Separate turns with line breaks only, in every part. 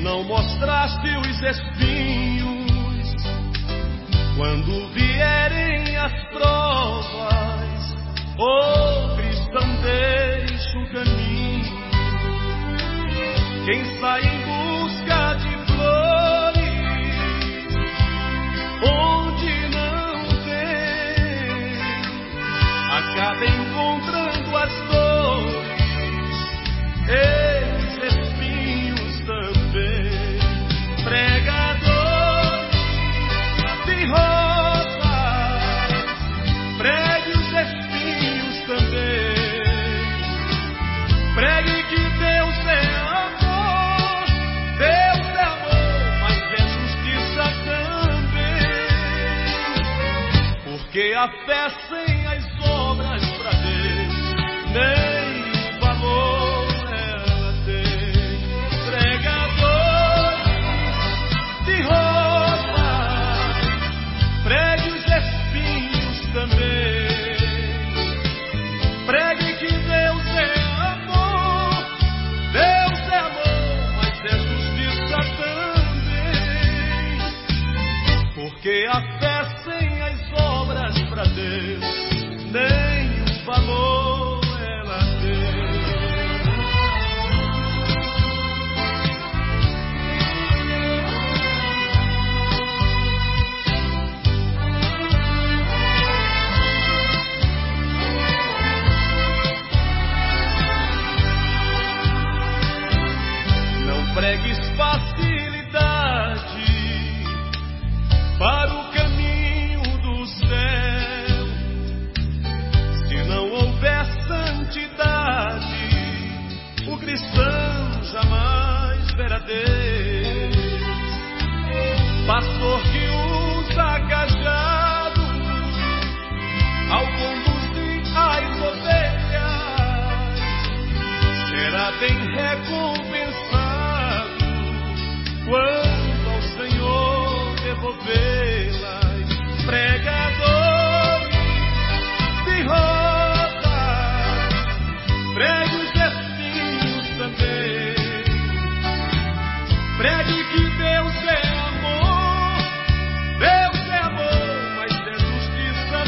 não mostraste os espinhos quando vierem as provas. Oh, cristão, deixa o caminho. Quem sai em busca de flores onde não tem, acaba encontrando as dores, esses espinhos também. Pregador de rosas, pregue os espinhos também. Pregue que Deus é amor, Deus é amor, mas é justiça também. Porque a fé sem as obras pra Deus nem valor ela tem. Pregador de rosas, pregue os espinhos também. Pregue que Deus é amor, Deus é amor, mas é justiça também. Porque a fé sem as obras pra Deus nem valor ela tem. Não pregues facilidade para o caminho do céu. Se não houver santidade, o cristão jamais verá Deus. Pastor que usa cajado ao conduzir as ovelhas será bem recompensado quando ao Senhor devolvê-las. Pregador de rosas, pregue os espinhos também. Pregue que Deus é amor, Deus é amor, mas é justiça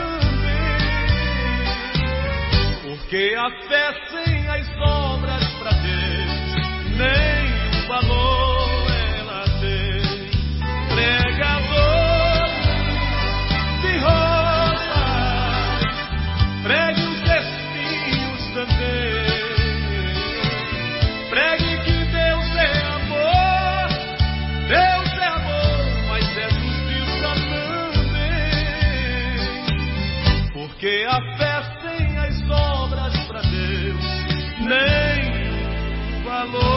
também. Porque a fé sem as obras pra Deus nem valor ela tem. Pregador de rosas, pregue os espinhos também. Pregue que Deus é amor, Deus é amor, mas é justiça também. Porque a fé sem as obras pra Deus nem valor